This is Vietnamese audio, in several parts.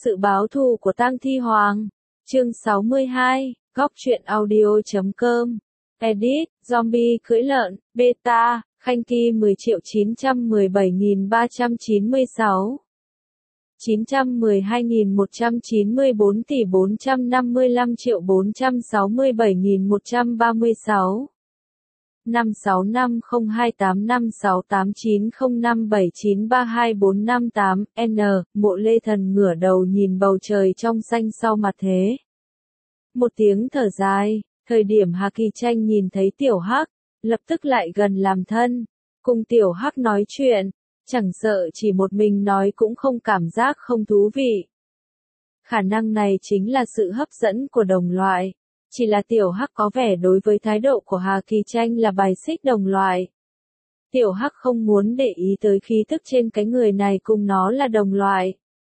Sự báo thù của Tang Thi Hoàng. Chương 62, Góc truyện audio.com. Edit, Zombie cưỡi lợn, Beta, Khanh Ki 10.917.396. 912.194 tỷ 455.467.136. 5650285689057932458 N. Mộ Lê Thần ngửa đầu nhìn bầu trời trong xanh sau mặt thế. Một tiếng thở dài, thời điểm Hà Kỳ Tranh nhìn thấy Tiểu Hắc, lập tức lại gần làm thân, cùng Tiểu Hắc nói chuyện, chẳng sợ chỉ một mình nói cũng không cảm giác không thú vị. Khả năng này chính là sự hấp dẫn của đồng loại. Chỉ là Tiểu Hắc có vẻ đối với thái độ của Hà Kỳ Tranh là bài xích đồng loại. Tiểu Hắc không muốn để ý tới khí thức trên cái người này cùng nó là đồng loại.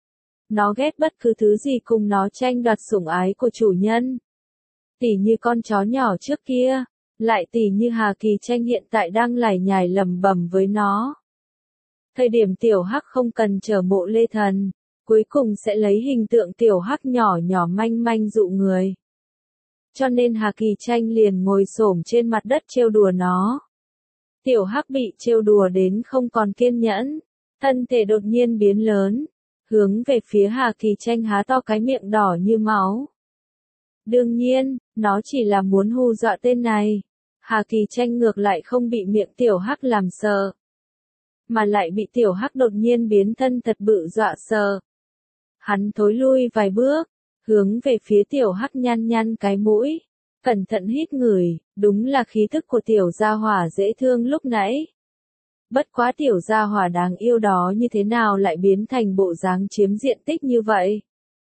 Nó ghét bất cứ thứ gì cùng nó tranh đoạt sủng ái của chủ nhân. Tỉ như con chó nhỏ trước kia, lại tỉ như Hà Kỳ Tranh hiện tại đang lải nhải lẩm bẩm với nó. Thời điểm Tiểu Hắc không cần chờ Mộ Lê Thần, cuối cùng sẽ lấy hình tượng Tiểu Hắc nhỏ nhỏ manh manh dụ người. Cho nên Hà Kỳ Tranh liền ngồi xổm trên mặt đất trêu đùa nó. Tiểu Hắc bị trêu đùa đến không còn kiên nhẫn, thân thể đột nhiên biến lớn, hướng về phía Hà Kỳ Tranh há to cái miệng đỏ như máu. Đương nhiên, nó chỉ là muốn hù dọa tên này. Hà Kỳ Tranh ngược lại không bị miệng Tiểu Hắc làm sợ, mà lại bị Tiểu Hắc đột nhiên biến thân thật bự dọa sợ. Hắn thối lui vài bước, hướng về phía Tiểu Hắc nhăn nhăn cái mũi, cẩn thận hít ngửi, đúng là khí thức của Tiểu Gia Hỏa dễ thương lúc nãy. Bất quá Tiểu Gia Hỏa đáng yêu đó như thế nào lại biến thành bộ dáng chiếm diện tích như vậy?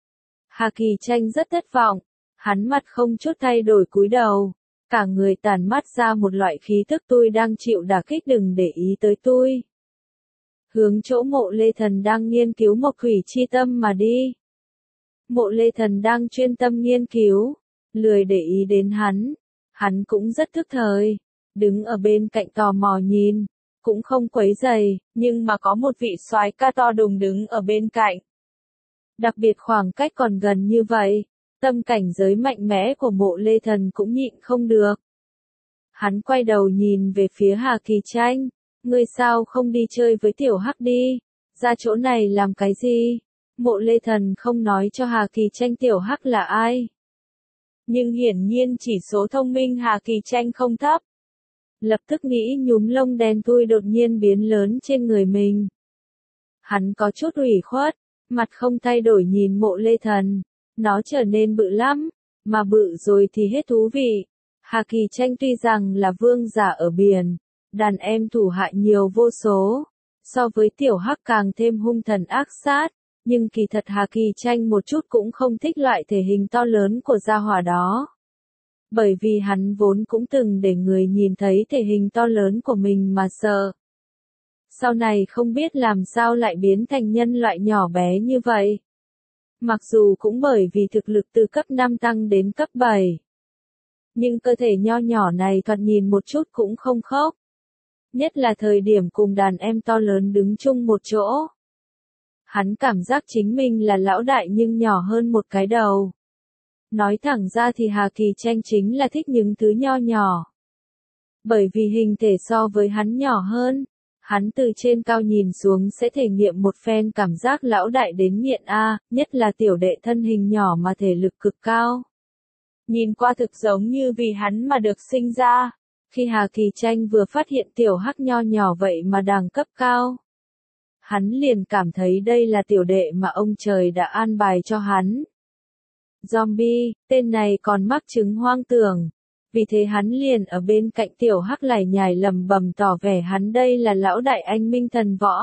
Hà Kỳ Tranh rất thất vọng, hắn mặt không chút thay đổi cúi đầu, cả người tản mát ra một loại khí thức tôi đang chịu đả kích đừng để ý tới tôi. Hướng chỗ Mộ Lê Thần đang nghiên cứu Mộc Thủy Chi Tâm mà đi. Mộ Lê Thần đang chuyên tâm nghiên cứu, lười để ý đến hắn cũng rất thức thời, đứng ở bên cạnh tò mò nhìn, cũng không quấy rầy, nhưng mà có một vị soái ca to đùng đứng ở bên cạnh. Đặc biệt khoảng cách còn gần như vậy, tâm cảnh giới mạnh mẽ của Mộ Lê Thần cũng nhịn không được. Hắn quay đầu nhìn về phía Hà Kỳ Tranh, ngươi sao không đi chơi với Tiểu Hắc đi, ra chỗ này làm cái gì? Mộ Lê Thần không nói cho Hà Kỳ Tranh Tiểu Hắc là ai. Nhưng hiển nhiên chỉ số thông minh Hà Kỳ Tranh không thấp. Lập tức nghĩ nhúm lông đen thui đột nhiên biến lớn trên người mình. Hắn có chút ủy khuất, mặt không thay đổi nhìn Mộ Lê Thần. Nó trở nên bự lắm, mà bự rồi thì hết thú vị. Hà Kỳ Tranh tuy rằng là vương giả ở biển, đàn em thủ hạ nhiều vô số, so với Tiểu Hắc càng thêm hung thần ác sát. Nhưng kỳ thật Hà Kỳ Tranh một chút cũng không thích loại thể hình to lớn của gia hỏa đó. Bởi vì hắn vốn cũng từng để người nhìn thấy thể hình to lớn của mình mà sợ. Sau này không biết làm sao lại biến thành nhân loại nhỏ bé như vậy. Mặc dù cũng bởi vì thực lực từ cấp 5 tăng đến cấp 7. Nhưng cơ thể nho nhỏ này thoạt nhìn một chút cũng không khốc. Nhất là thời điểm cùng đàn em to lớn đứng chung một chỗ. Hắn cảm giác chính mình là lão đại nhưng nhỏ hơn một cái đầu. Nói thẳng ra thì Hà Kỳ Tranh chính là thích những thứ nho nhỏ. Bởi vì hình thể so với hắn nhỏ hơn, hắn từ trên cao nhìn xuống sẽ thể nghiệm một phen cảm giác lão đại đến nghiện nhất là tiểu đệ thân hình nhỏ mà thể lực cực cao. Nhìn qua thực giống như vì hắn mà được sinh ra. Khi Hà Kỳ Tranh vừa phát hiện Tiểu Hắc nho nhỏ vậy mà đẳng cấp cao, hắn liền cảm thấy đây là tiểu đệ mà ông trời đã an bài cho hắn. Zombie, tên này còn mắc chứng hoang tưởng. Vì thế hắn liền ở bên cạnh Tiểu Hắc lải nhải lẩm bẩm tỏ vẻ hắn đây là lão đại anh minh thần võ.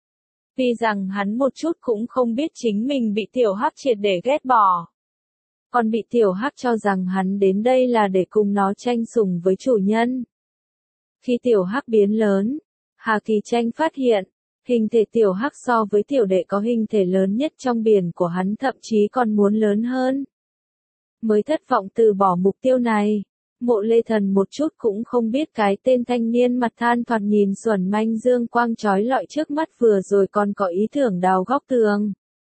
Vì rằng hắn một chút cũng không biết chính mình bị Tiểu Hắc triệt để ghét bỏ. Còn bị Tiểu Hắc cho rằng hắn đến đây là để cùng nó tranh sủng với chủ nhân. Khi Tiểu Hắc biến lớn, Hà Kỳ Tranh phát hiện, hình thể Tiểu Hắc so với tiểu đệ có hình thể lớn nhất trong biển của hắn thậm chí còn muốn lớn hơn. Mới thất vọng từ bỏ mục tiêu này, Mộ Lê Thần một chút cũng không biết cái tên thanh niên mặt than thoạt nhìn xuẩn manh dương quang chói lọi trước mắt vừa rồi còn có ý tưởng đào góc tường.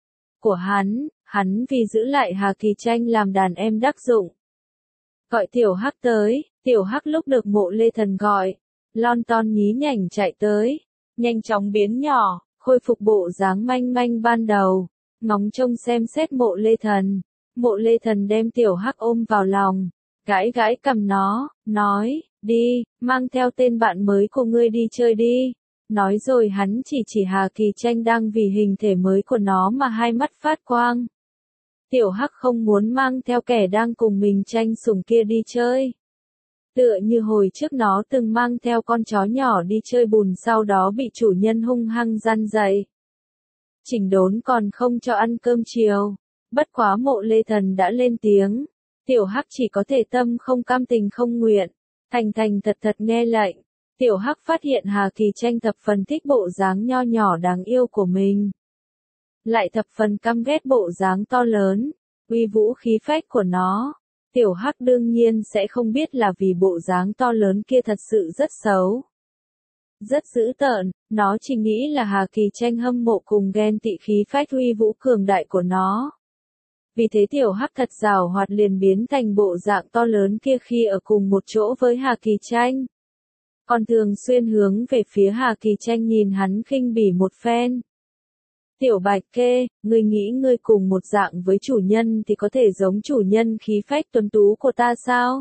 của hắn vì giữ lại Hà Kỳ Tranh làm đàn em đắc dụng. Gọi Tiểu Hắc tới, Tiểu Hắc lúc được Mộ Lê Thần gọi, lon ton nhí nhảnh chạy tới, nhanh chóng biến nhỏ, khôi phục bộ dáng manh manh ban đầu, ngóng trông xem xét Mộ Lê Thần. Mộ Lê Thần đem Tiểu Hắc ôm vào lòng, gãi gãi cằm nó, nói, đi, mang theo tên bạn mới của ngươi đi chơi đi. Nói rồi hắn chỉ Hà Kỳ Tranh đang vì hình thể mới của nó mà hai mắt phát quang. Tiểu Hắc không muốn mang theo kẻ đang cùng mình tranh sủng kia đi chơi. Tựa như hồi trước nó từng mang theo con chó nhỏ đi chơi bùn sau đó bị chủ nhân hung hăng răn dạy. Chỉnh đốn còn không cho ăn cơm chiều. Bất quá Mộ Lê Thần đã lên tiếng. Tiểu Hắc chỉ có thể tâm không cam tình không nguyện. Thành thành thật thật nghe lệnh. Tiểu Hắc phát hiện Hà Kỳ Tranh thập phần thích bộ dáng nho nhỏ đáng yêu của mình. Lại thập phần căm ghét bộ dáng to lớn, uy vũ khí phách của nó. Tiểu Hắc đương nhiên sẽ không biết là vì bộ dáng to lớn kia thật sự rất xấu. Rất dữ tợn, nó chỉ nghĩ là Hà Kỳ Tranh hâm mộ cùng ghen tị khí phách uy vũ cường đại của nó. Vì thế Tiểu Hắc thật giàu hoạt liền biến thành bộ dạng to lớn kia khi ở cùng một chỗ với Hà Kỳ Tranh. Còn thường xuyên hướng về phía Hà Kỳ Tranh nhìn hắn khinh bỉ một phen. Tiểu Bạch Kê, ngươi nghĩ ngươi cùng một dạng với chủ nhân thì có thể giống chủ nhân khí phách tuấn tú của ta sao?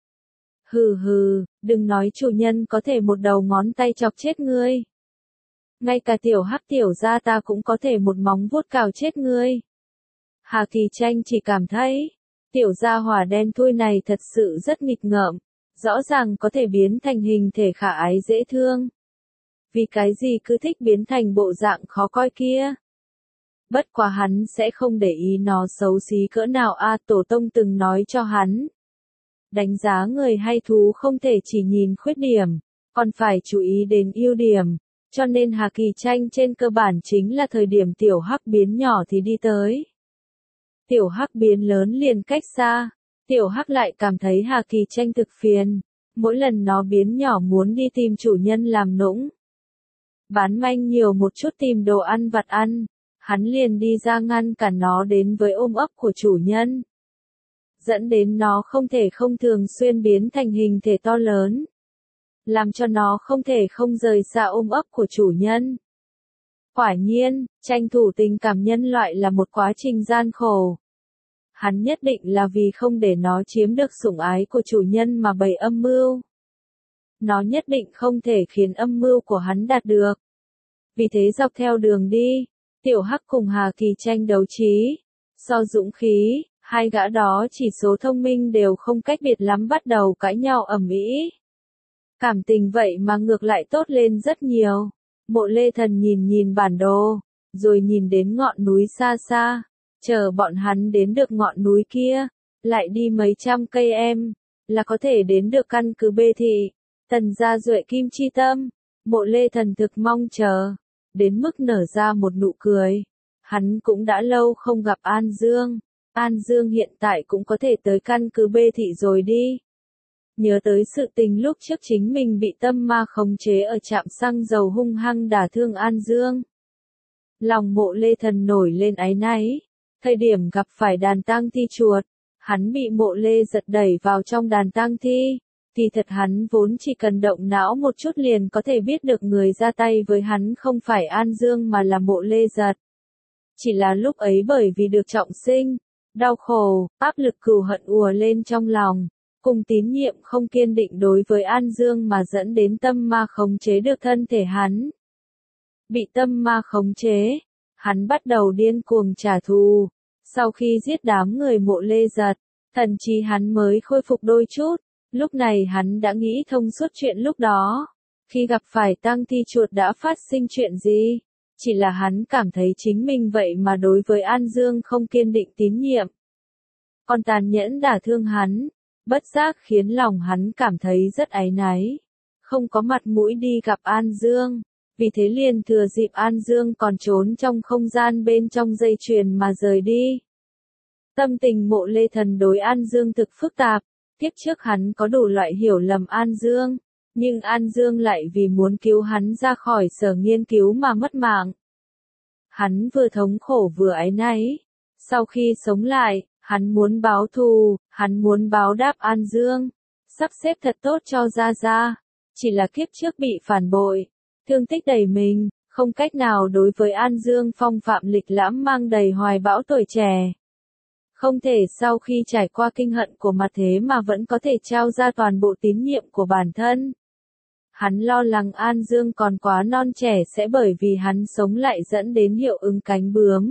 Hừ hừ, đừng nói chủ nhân có thể một đầu ngón tay chọc chết ngươi. Ngay cả Tiểu Hắc tiểu gia ta cũng có thể một móng vuốt cào chết ngươi. Hà Kỳ Tranh chỉ cảm thấy, tiểu gia hỏa đen thui này thật sự rất nghịch ngợm, rõ ràng có thể biến thành hình thể khả ái dễ thương. Vì cái gì cứ thích biến thành bộ dạng khó coi kia? Bất quá hắn sẽ không để ý nó xấu xí cỡ nào tổ tông từng nói cho hắn. Đánh giá người hay thú không thể chỉ nhìn khuyết điểm, còn phải chú ý đến ưu điểm. Cho nên Hà Kỳ Tranh trên cơ bản chính là thời điểm Tiểu Hắc biến nhỏ thì đi tới. Tiểu Hắc biến lớn liền cách xa, Tiểu Hắc lại cảm thấy Hà Kỳ Tranh thực phiền. Mỗi lần nó biến nhỏ muốn đi tìm chủ nhân làm nũng. Bán manh nhiều một chút tìm đồ ăn vặt ăn. Hắn liền đi ra ngăn cản nó đến với ôm ấp của chủ nhân. Dẫn đến nó không thể không thường xuyên biến thành hình thể to lớn. Làm cho nó không thể không rời xa ôm ấp của chủ nhân. Quả nhiên, tranh thủ tình cảm nhân loại là một quá trình gian khổ. Hắn nhất định là vì không để nó chiếm được sủng ái của chủ nhân mà bày âm mưu. Nó nhất định không thể khiến âm mưu của hắn đạt được. Vì thế dọc theo đường đi, Tiểu Hắc cùng Hà Kỳ Tranh đấu trí. So dũng khí, hai gã đó chỉ số thông minh đều không cách biệt lắm bắt đầu cãi nhau ầm ĩ. Cảm tình vậy mà ngược lại tốt lên rất nhiều. Mộ Lê Thần nhìn bản đồ, rồi nhìn đến ngọn núi xa xa. Chờ bọn hắn đến được ngọn núi kia, lại đi mấy trăm cây là có thể đến được căn cứ Bê Thị, Tần gia Duệ Kim Chi Tâm. Mộ Lê Thần thực mong chờ, đến mức nở ra một nụ cười. Hắn cũng đã lâu không gặp An Dương. An Dương hiện tại cũng có thể tới căn cứ Bê Thị rồi đi. Nhớ tới sự tình lúc trước chính mình bị tâm ma khống chế ở trạm xăng dầu hung hăng đả thương An Dương. Lòng Mộ Lê Thần nổi lên áy náy. Thời điểm gặp phải đàn tang thi chuột, hắn bị Mộ Lê giật đẩy vào trong đàn tang thi. Kỳ thật hắn vốn chỉ cần động não một chút liền có thể biết được người ra tay với hắn không phải An Dương mà là Mộ Lê giật. Chỉ là lúc ấy bởi vì được trọng sinh, đau khổ, áp lực cừu hận ùa lên trong lòng, cùng tín nhiệm không kiên định đối với An Dương mà dẫn đến tâm ma khống chế được thân thể hắn. Bị tâm ma khống chế, hắn bắt đầu điên cuồng trả thù. Sau khi giết đám người Mộ Lê giật, thần trí hắn mới khôi phục đôi chút. Lúc này hắn đã nghĩ thông suốt chuyện lúc đó. Khi gặp phải tang thi chuột đã phát sinh chuyện gì? Chỉ là hắn cảm thấy chính mình vậy mà đối với An Dương không kiên định tín nhiệm. Còn tàn nhẫn đả thương hắn, bất giác khiến lòng hắn cảm thấy rất áy náy. Không có mặt mũi đi gặp An Dương. Vì thế liền thừa dịp An Dương còn trốn trong không gian bên trong dây chuyền mà rời đi. Tâm tình Mộ Lê Thần đối An Dương thực phức tạp. Kiếp trước hắn có đủ loại hiểu lầm An Dương, nhưng An Dương lại vì muốn cứu hắn ra khỏi sở nghiên cứu mà mất mạng. Hắn vừa thống khổ vừa áy náy. Sau khi sống lại, hắn muốn báo thù, hắn muốn báo đáp An Dương, sắp xếp thật tốt cho Gia Gia. Chỉ là kiếp trước bị phản bội, thương tích đầy mình, không cách nào đối với An Dương phong phạm lịch lãm mang đầy hoài bão tuổi trẻ. Không thể sau khi trải qua kinh hận của mặt thế mà vẫn có thể trao ra toàn bộ tín nhiệm của bản thân. Hắn lo lắng An Dương còn quá non trẻ sẽ bởi vì hắn sống lại dẫn đến hiệu ứng cánh bướm.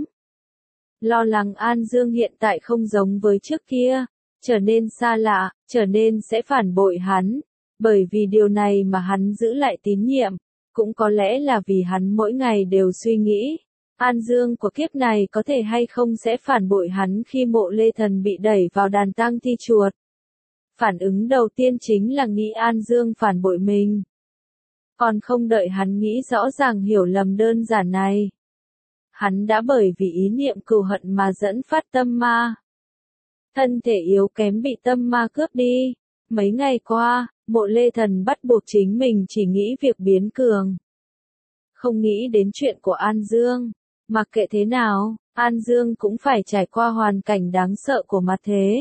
Lo lắng An Dương hiện tại không giống với trước kia, trở nên xa lạ, trở nên sẽ phản bội hắn. Bởi vì điều này mà hắn giữ lại tín nhiệm, cũng có lẽ là vì hắn mỗi ngày đều suy nghĩ, An Dương của kiếp này có thể hay không sẽ phản bội hắn khi Mộ Lê Thần bị đẩy vào đàn tang thi chuột. Phản ứng đầu tiên chính là nghĩ An Dương phản bội mình. Còn không đợi hắn nghĩ rõ ràng hiểu lầm đơn giản này. Hắn đã bởi vì ý niệm cừu hận mà dẫn phát tâm ma. Thân thể yếu kém bị tâm ma cướp đi. Mấy ngày qua, Mộ Lê Thần bắt buộc chính mình chỉ nghĩ việc biến cường. Không nghĩ đến chuyện của An Dương. Mặc kệ thế nào, An Dương cũng phải trải qua hoàn cảnh đáng sợ của mặt thế.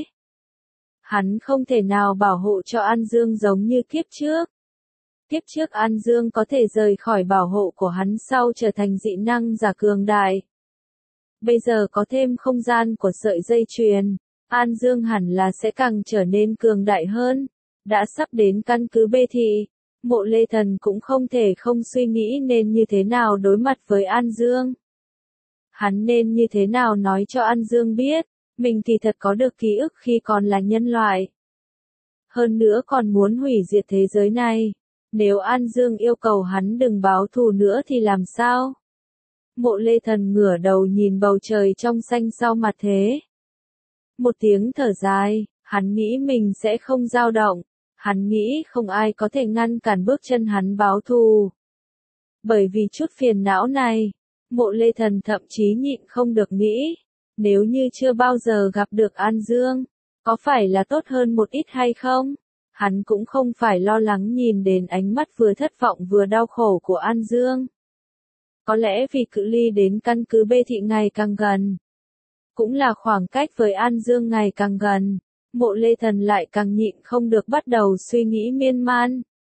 Hắn không thể nào bảo hộ cho An Dương giống như kiếp trước. Kiếp trước An Dương có thể rời khỏi bảo hộ của hắn sau trở thành dị năng giả cường đại. Bây giờ có thêm không gian của sợi dây chuyền, An Dương hẳn là sẽ càng trở nên cường đại hơn. Đã sắp đến căn cứ B thị, Mộ Lê Thần cũng không thể không suy nghĩ nên như thế nào đối mặt với An Dương. Hắn nên như thế nào nói cho An Dương biết, mình thì thật có được ký ức khi còn là nhân loại. Hơn nữa còn muốn hủy diệt thế giới này. Nếu An Dương yêu cầu hắn đừng báo thù nữa thì làm sao? Mộ Lê Thần ngửa đầu nhìn bầu trời trong xanh sau mặt thế. Một tiếng thở dài, hắn nghĩ mình sẽ không dao động. Hắn nghĩ không ai có thể ngăn cản bước chân hắn báo thù. Bởi vì chút phiền não này, Mộ Lê Thần thậm chí nhịn không được nghĩ, nếu như chưa bao giờ gặp được An Dương, có phải là tốt hơn một ít hay không? Hắn cũng không phải lo lắng nhìn đến ánh mắt vừa thất vọng vừa đau khổ của An Dương. Có lẽ vì cự ly đến căn cứ B thị ngày càng gần, cũng là khoảng cách với An Dương ngày càng gần, Mộ Lê Thần lại càng nhịn không được bắt đầu suy nghĩ miên man.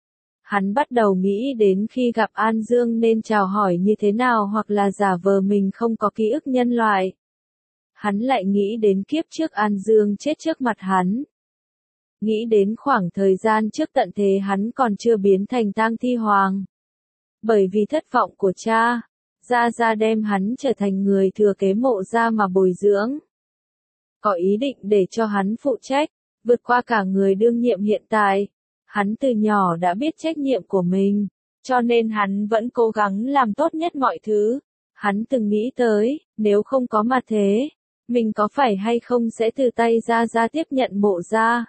Hắn bắt đầu nghĩ đến khi gặp An Dương nên chào hỏi như thế nào hoặc là giả vờ mình không có ký ức nhân loại. Hắn lại nghĩ đến kiếp trước An Dương chết trước mặt hắn. Nghĩ đến khoảng thời gian trước tận thế hắn còn chưa biến thành tang thi hoàng. Bởi vì thất vọng của cha, Gia Gia đem hắn trở thành người thừa kế Mộ gia mà bồi dưỡng. Có ý định để cho hắn phụ trách, vượt qua cả người đương nhiệm hiện tại. Hắn từ nhỏ đã biết trách nhiệm của mình, cho nên hắn vẫn cố gắng làm tốt nhất mọi thứ. Hắn từng nghĩ tới, nếu không có mặt thế, mình có phải hay không sẽ từ tay Gia Gia tiếp nhận Mộ gia.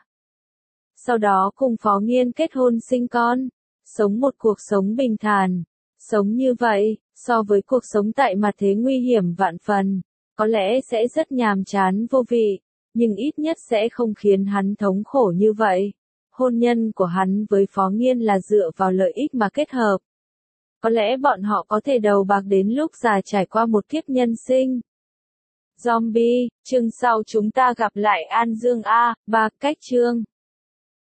Sau đó cùng Phó Nghiên kết hôn sinh con, sống một cuộc sống bình thản. Sống như vậy, so với cuộc sống tại mặt thế nguy hiểm vạn phần, có lẽ sẽ rất nhàm chán vô vị, nhưng ít nhất sẽ không khiến hắn thống khổ như vậy. Hôn nhân của hắn với Phó Nghiên là dựa vào lợi ích mà kết hợp. Có lẽ bọn họ có thể đầu bạc đến lúc già trải qua một kiếp nhân sinh. Zombie, chương sau chúng ta gặp lại An Dương A, 3 cách chương.